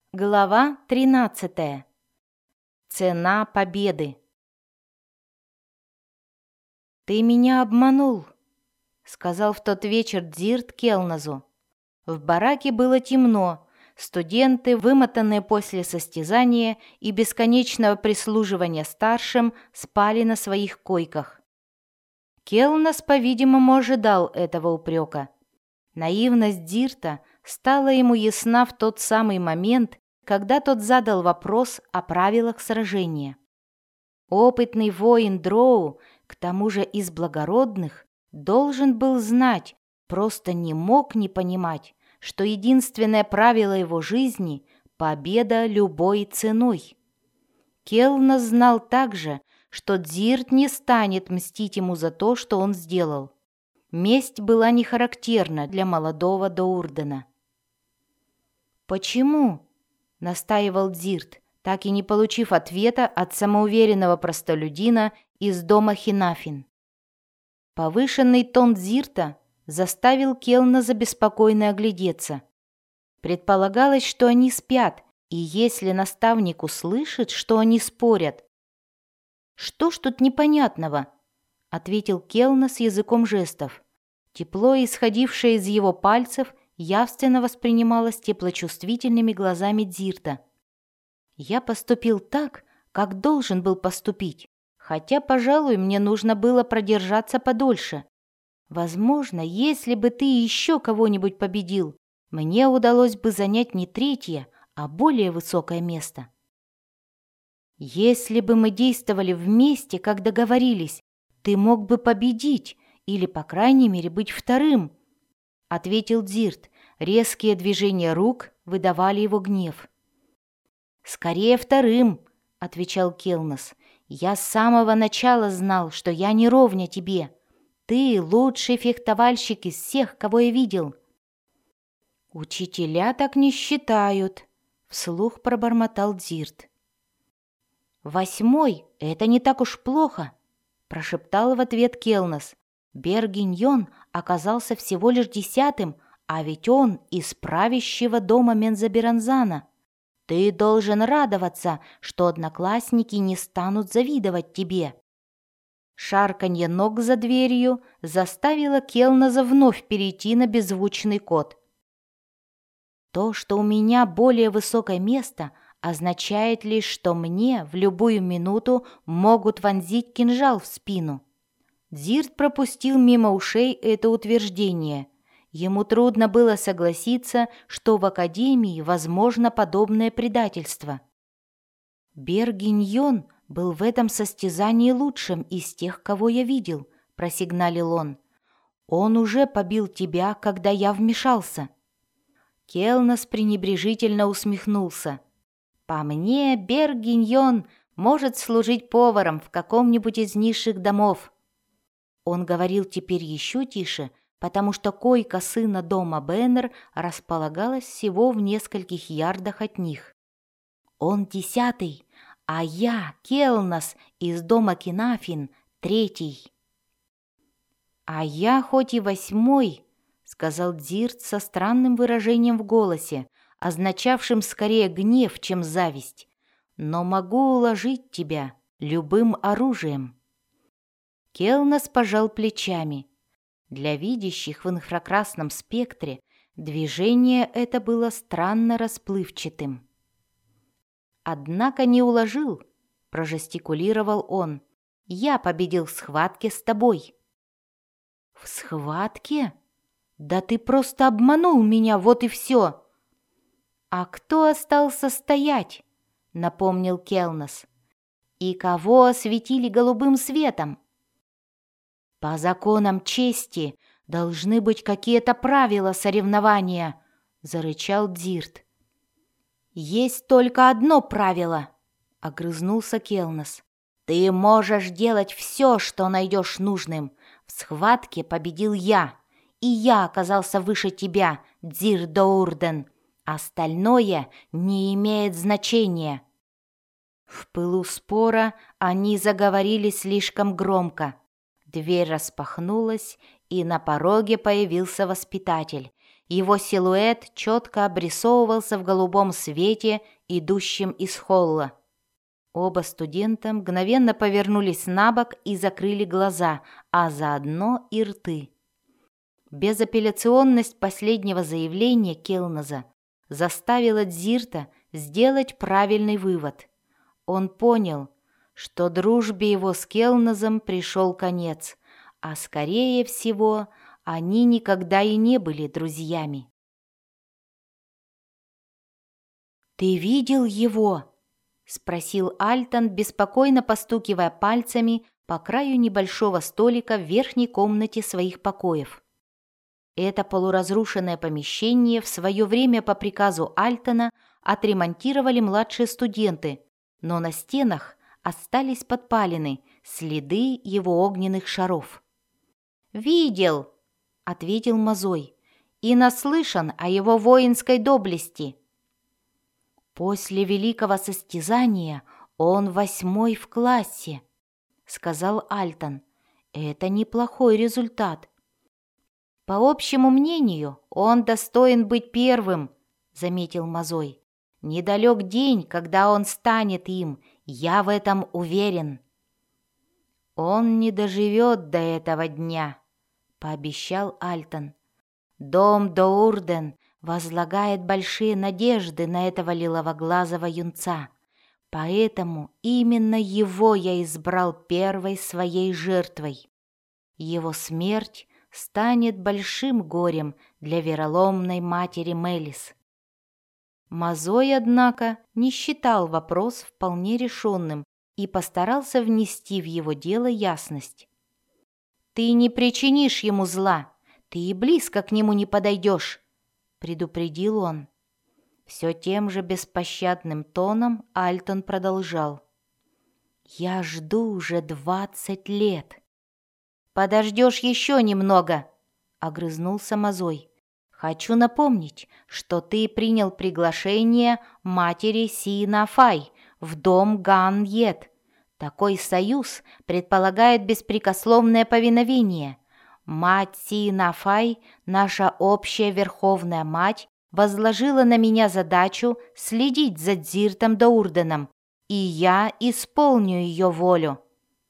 Глава 13. Цена победы. «Ты меня обманул», — сказал в тот вечер Дзирт Келназу. В бараке было темно, студенты, вымотанные после состязания и бесконечного прислуживания старшим, спали на своих койках. Келназ, по-видимому, ожидал этого упрека. Наивность Дзирта стала ему ясна в тот самый момент, когда тот задал вопрос о правилах сражения. Опытный воин Дроу, к тому же из благородных, должен был знать, просто не мог не понимать, что единственное правило его жизни — победа любой ценой. Келназ знал также, что Дзирт не станет мстить ему за то, что он сделал. Месть была не характерна для молодого Доурдена. «Почему?» — настаивал Дзирт, так и не получив ответа от самоуверенного простолюдина из дома Хинафин. Повышенный тон Дзирта заставил Келназа беспокойно оглядеться. Предполагалось, что они спят, и если наставник услышит, что они спорят... «Что ж тут непонятного?» — ответил Келназ языком жестов. Тепло, исходившее из его пальцев, явственно воспринималось теплочувствительными глазами Дзирта. «Я поступил так, как должен был поступить, хотя, пожалуй, мне нужно было продержаться подольше. Возможно, если бы ты еще кого-нибудь победил, мне удалось бы занять не третье, а более высокое место. Если бы мы действовали вместе, как договорились, ты мог бы победить или, по крайней мере, быть вторым», — ответил Дзирт. Резкие движения рук выдавали его гнев. «Скорее вторым», — отвечал Келназ. «Я с самого начала знал, что я не ровня тебе. Ты лучший фехтовальщик из всех, кого я видел». «Учителя так не считают», — вслух пробормотал Дзирт. «8 — это не так уж плохо», — прошептал в ответ Келназ. «Бергиньон оказался всего лишь 10-м, а ведь он из правящего дома Мензаберанзана. Ты должен радоваться, что одноклассники не станут завидовать тебе». Шарканье ног за дверью заставило Келназа вновь перейти на беззвучный код. «То, что у меня более высокое место, означает лишь, что мне в любую минуту могут вонзить кинжал в спину». Дзирт пропустил мимо ушей это утверждение. Ему трудно было согласиться, что в академии возможно подобное предательство. «Бергиньон был в этом состязании лучшим из тех, кого я видел», — просигналил он. «Он уже побил тебя, когда я вмешался». Келназ пренебрежительно усмехнулся. «По мне, Бергиньон может служить поваром в каком-нибудь из низших домов». Он говорил теперь еще тише, потому что койка сына дома Беннер располагалась всего в нескольких ярдах от них. «Он 10-й, а я, Келназ, из дома Кинафин, 3-й». «А я хоть и 8-й», — сказал Дзирт со странным выражением в голосе, означавшим скорее гнев, чем зависть, «но могу уложить тебя любым оружием». Келназ пожал плечами. Для видящих в инфракрасном спектре движение это было странно расплывчатым. «Однако не уложил», — прожестикулировал он. «Я победил в схватке с тобой». «В схватке? Да ты просто обманул меня, вот и все». «А кто остался стоять?» — напомнил Келназ. «И кого осветили голубым светом?» «По законам чести должны быть какие-то правила соревнования», — зарычал Дзирт. «Есть только одно правило», — огрызнулся Келназ. «Ты можешь делать все, что найдешь нужным. В схватке победил я, и я оказался выше тебя, Дзир Доурден. Остальное не имеет значения». В пылу спора они заговорили слишком громко. Дверь распахнулась, и на пороге появился воспитатель. Его силуэт четко обрисовывался в голубом свете, идущем из холла. Оба студента мгновенно повернулись на бок и закрыли глаза, а заодно и рты. Безапелляционность последнего заявления Келназа заставила Дзирта сделать правильный вывод. Он понял, что дружбе его с Келназом пришел конец, а скорее всего они никогда и не были друзьями. «Ты видел его?» — спросил Альтон, беспокойно постукивая пальцами по краю небольшого столика в верхней комнате своих покоев. Это полуразрушенное помещение в свое время по приказу Альтона отремонтировали младшие студенты, но на стенах остались подпалины, следы его огненных шаров. «Видел», — ответил Мазой, — «и наслышан о его воинской доблести». «После великого состязания он 8-й в классе», — сказал Альтон. «Это неплохой результат». «По общему мнению, он достоин быть первым», — заметил Мазой. «Недалек день, когда он станет им, я в этом уверен». «Он не доживет до этого дня», — пообещал Альтон. «Дом Доурден возлагает большие надежды на этого лиловоглазого юнца, поэтому именно его я избрал первой своей жертвой. Его смерть станет большим горем для вероломной матери Мелис». Мазой, однако, не считал вопрос вполне решенным и постарался внести в его дело ясность. «Ты не причинишь ему зла, ты и близко к нему не подойдешь», — предупредил он. Все тем же беспощадным тоном Альтон продолжал. «Я жду уже 20 лет». «Подождешь еще немного», — огрызнулся Мазой. «Хочу напомнить, что ты принял приглашение матери Синафай в дом Ган-Ед. Такой союз предполагает беспрекословное повиновение. Мать Синафай, наша общая верховная мать, возложила на меня задачу следить за Дзиртом Доурденом, и я исполню ее волю».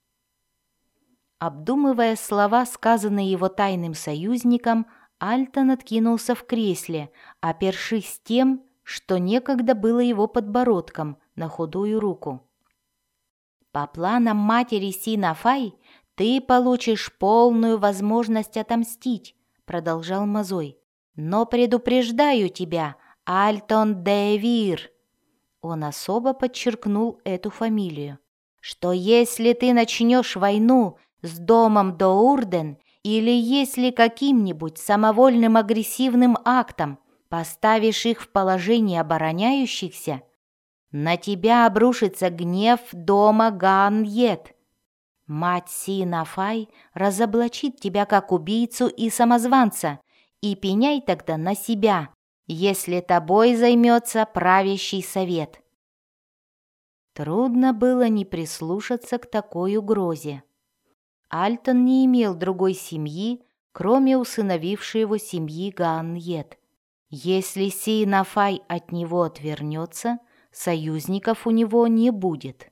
Обдумывая слова, сказанные его тайным союзником, Альтон откинулся в кресле, опершись тем, что некогда было его подбородком, на худую руку. «По планам матери Синафай ты получишь полную возможность отомстить», — продолжал Мазой. «Но предупреждаю тебя, Альтон де Вир», — он особо подчеркнул эту фамилию, «что если ты начнешь войну с домом Доурден или если каким-нибудь самовольным агрессивным актом поставишь их в положение обороняющихся, на тебя обрушится гнев дома Ган-Ед. Мать Синафай разоблачит тебя как убийцу и самозванца, и пеняй тогда на себя, если тобой займется правящий совет». Трудно было не прислушаться к такой угрозе. Альтон не имел другой семьи, кроме усыновившей его семьи Ган-Ед. Если Синафай от него отвернется, союзников у него не будет.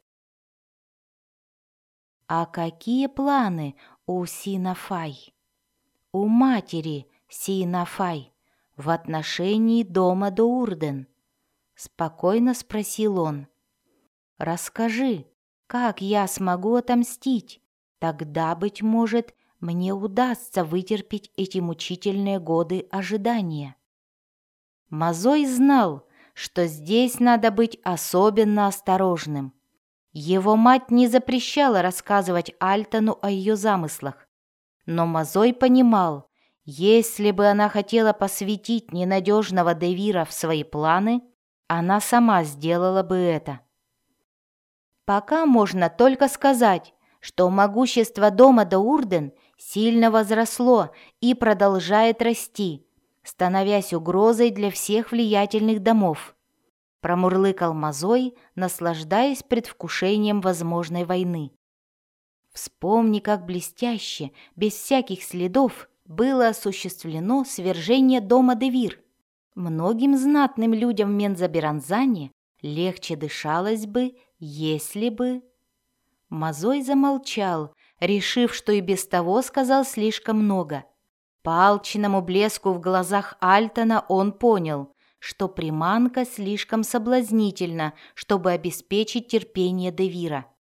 А какие планы у Синафай, у матери Синафай, в отношении дома Доурден? Спокойно спросил он. «Расскажи, как я смогу отомстить? Тогда, быть может, мне удастся вытерпеть эти мучительные годы ожидания». Мазой знал, что здесь надо быть особенно осторожным. Его мать не запрещала рассказывать Альтону о ее замыслах, но Мазой понимал, если бы она хотела посвятить ненадежного Девира в свои планы, она сама сделала бы это. Пока можно только сказать, что могущество дома Доурден сильно возросло и продолжает расти, становясь угрозой для всех влиятельных домов, промурлыкал Мазой, наслаждаясь предвкушением возможной войны. Вспомни, как блестяще, без всяких следов, было осуществлено свержение дома Девир. Многим знатным людям в Мензоберанзане легче дышалось бы, если бы... Мазой замолчал, решив, что и без того сказал слишком много. По алчному блеску в глазах Альтона он понял, что приманка слишком соблазнительна, чтобы обеспечить терпение Девира.